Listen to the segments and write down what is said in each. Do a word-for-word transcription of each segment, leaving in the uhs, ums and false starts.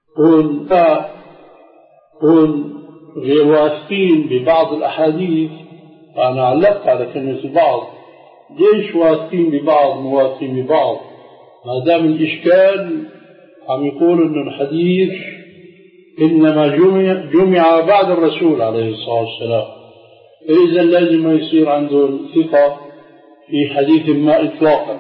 كون كون غير واثقين ببعض الأحاديث. أنا علقت على كلمة بعض، ليش واثقين ببعض مواثقين ببعض؟ ما دام الإشكال عم يقول إنه الحديث إنما جمع, جمع بعد الرسول عليه الصلاة والسلام، فإذا لازم يصير عنده ثقة في حديث ما إطلاقا.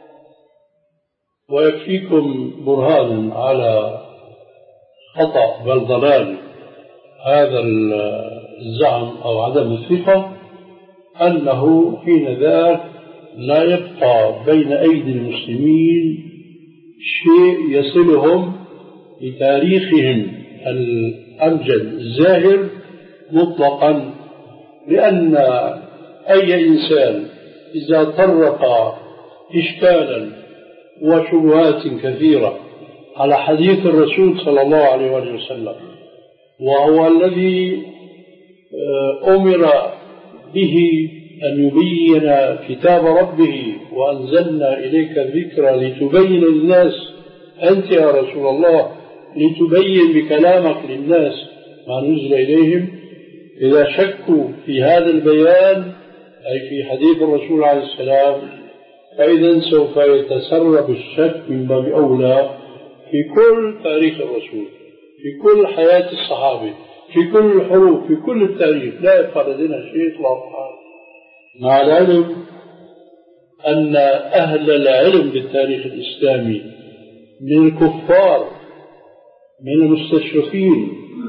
ويكفيكم برهانا على خطأ بل ضلال هذا الزعم أو عدم الثقة، أنه حين ذاك لا يبقى بين أيدي المسلمين شيء يصلهم لتاريخهم الأمجد الزاهر مطلقا، لأن أي إنسان إذا طرق إشكالا وشبهات كثيرة على حديث الرسول صلى الله عليه وسلم، وهو الذي أمر به أن يبين كتاب ربه وأنزلنا إليك الذكر لتبين للناس، أنت يا رسول الله لتبين بكلامك للناس ما نزل إليهم. إذا شكوا في هذا البيان أي في حديث الرسول عليه السلام، فإذا سوف يتسرب الشك من باب أولى في كل تاريخ الرسول، في كل حياة الصحابة، في كل الحروب، في كل التاريخ، لا يبقى لدينا شيء إطلاقا. مع العلم أن أهل العلم بالتاريخ الإسلامي من الكفار من المستشرقين،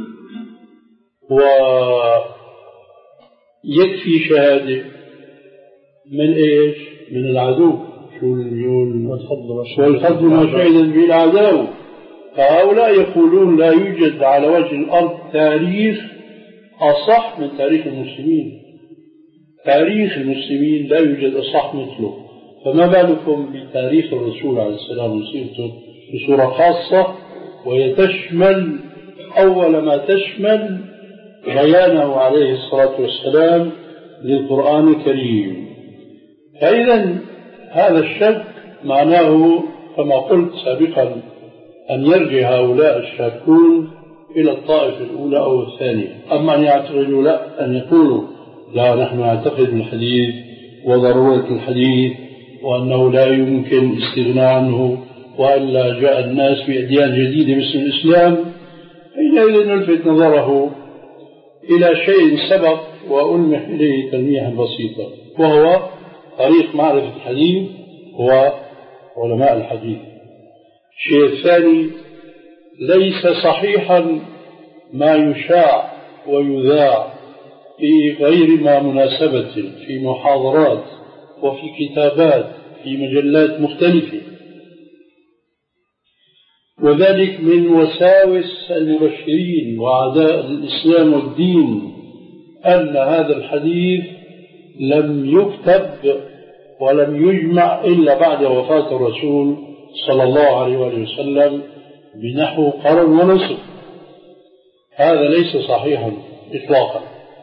ويكفي شهادة من إيش؟ من العدو، شو والفضل ما شهد به الأعداء. فهؤلاء يقولون لا يوجد على وجه الأرض تاريخ أصح من تاريخ المسلمين، تاريخ المسلمين لا يوجد أصح مثله، فما بالكم بتاريخ الرسول عليه السلام وسيرته بصورة خاصة، ويتشمل أول ما تشمل بيانه عليه الصلاة والسلام للقرآن الكريم. فإذا هذا الشك معناه كما قلت سابقا أن يرجع هؤلاء الشاكون إلى الطائفة الأولى أو الثانية. أما أن يعتقدوا لا، أن يقولوا لا نحن نعتقد بالحديث وضرورة الحديث وأنه لا يمكن استغناء عنه، وألا جاء الناس بأديان جديدة مثل الإسلام، حينئذ نلفت نظره إلى شيء سبق وألمح إليه تلميحا بسيطا، وهو طريق معرفة الحديث هو علماء الحديث. الشيء الثاني، ليس صحيحا ما يشاع ويذاع في غير ما مناسبة في محاضرات وفي كتابات في مجلات مختلفة، وذلك من وساوس المبشرين وأعداء الإسلام والدين أن هذا الحديث لم يكتب ولم يجمع إلا بعد وفاة الرسول صلى الله عليه وسلم بنحو قرن ونصف. هذا ليس صحيحا إطلاقا،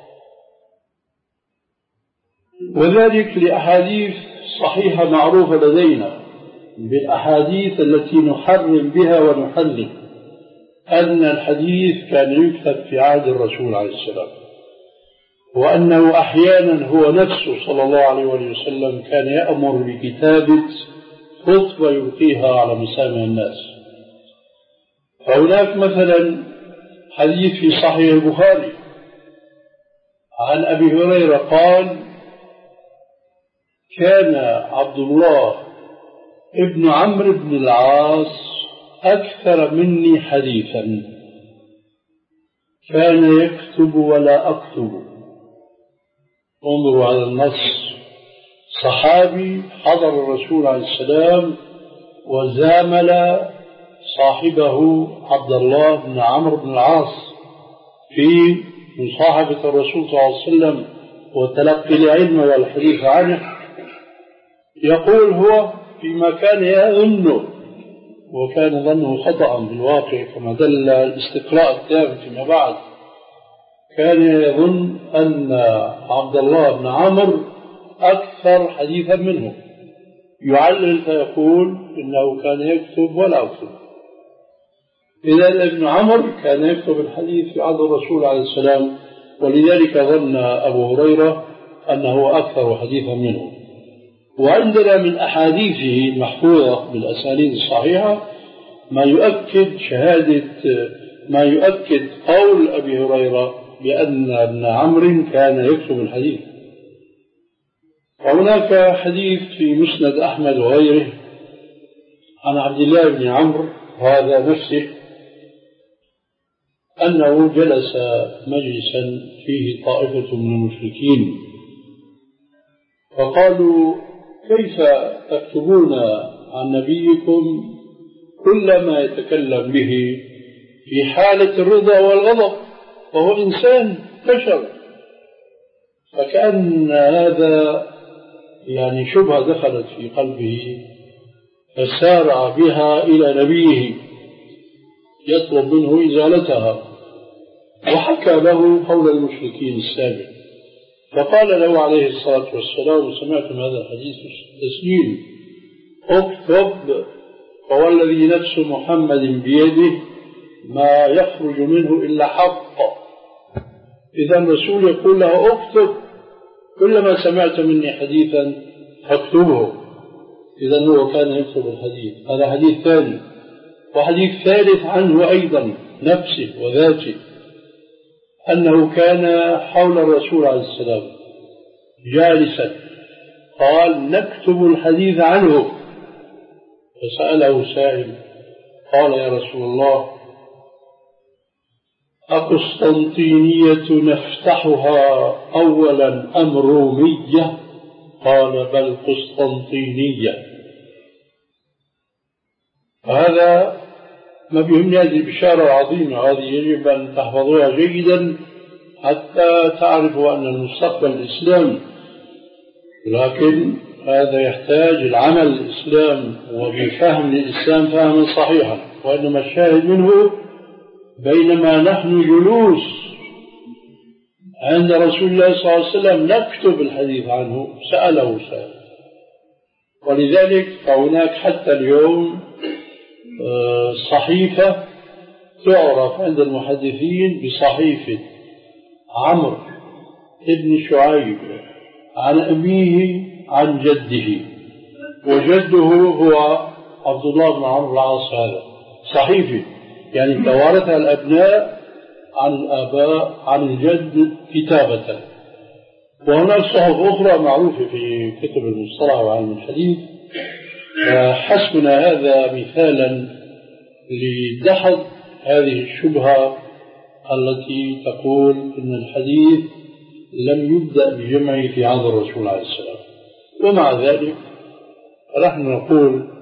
وذلك لأحاديث صحيحة معروفة لدينا بالأحاديث التي نحرم بها ونحلل، أن الحديث كان يكتب في عهد الرسول عليه السلام، وأنه أحيانا هو نفسه صلى الله عليه وسلم كان يأمر بكتابة خطبة يلقيها على مسامع الناس. فهناك مثلا حديث في صحيح البخاري عن أبي هريرة قال: كان عبد الله ابن عمرو بن العاص أكثر مني حديثا، كان يكتب ولا أكتب. انظروا على النص، صحابي حضر الرسول عليه السلام وزامل صاحبه عبد الله بن عمرو بن العاص في مصاحبة الرسول صلى الله عليه وسلم وتلقي العلم والحديث عنه. يقول هو فيما كان يظنه، وكان ظنه خطأ بالواقع كما دل الاستقراء التام فيما بعد، كان يظن أن عبد الله بن عمرو أكثر حديثا منه، يعلل فيقول إنه كان يكتب ولا يكتب. إذا ابن عمرو كان يكتب الحديث في عهد الرسول عليه السلام، ولذلك ظن أبو هريرة أنه أكثر حديثا منه. وعندنا من أحاديثه المحفوظة بالأسانيد الصحيحة ما يؤكد شهادة ما يؤكد قول أبي هريرة بأن ابن عمرو كان يكتب الحديث. وهناك حديث في مسند أحمد وغيره عن عبد الله بن عمرو هذا نفسه أنه جلس مجلسا فيه طائفة من المشركين فقالوا: كيف تكتبون عن نبيكم كل ما يتكلم به في حالة الرضا والغضب وهو إنسان بشر؟ فكأن هذا يعني شبهة دخلت في قلبه فسارع بها إلى نبيه يطلب منه إزالتها، وحكى له قول المشركين السابق، فقال له عليه الصلاة والسلام: سمعتم هذا الحديث تسجيل، اكتب، فوالذي نفس محمد بيده ما يخرج منه إلا حق. إذا الرسول يقول له: اكتب، كلما سمعت مني حديثا فاكتبه. إذا هو كان يكتب الحديث. هذا حديث ثاني. وحديث ثالث عنه أيضا نفسه وذاته أنه كان حول الرسول عليه السلام جالسا، قال: نكتب الحديث عنه. فسأله سائل قال: يا رسول الله، أقسطنطينية نفتحها أولا أم رومية؟ قال: بل قسطنطينية. هذا ما بيهمني، هذه البشارة العظيمة، هذه يجب أن تحفظوها جيدا حتى تعرفوا أن المستقبل الإسلامي، لكن هذا يحتاج العمل الإسلام وبفهم الإسلام فهما صحيحا. وإنما الشاهد منه بينما نحن جلوس عند رسول الله صلى الله عليه وسلم نكتب الحديث عنه سأله سائل. ولذلك فهناك حتى اليوم صحيفة تعرف عند المحدثين بصحيفة عمرو ابن شعيب عن أبيه عن جده، وجده هو عبد الله بن عمرو العاص. هذا صحيفة يعني توارثها الأبناء عن الآباء عن الجد كتابة. وهناك صحف أخرى معروفة في كتب المصطلح وعلم الحديث. حسبنا هذا مثالا لدحض هذه الشبهة التي تقول إن الحديث لم يبدأ بجمعه في عهد الرسول عليه السلام. ومع ذلك نحن نقول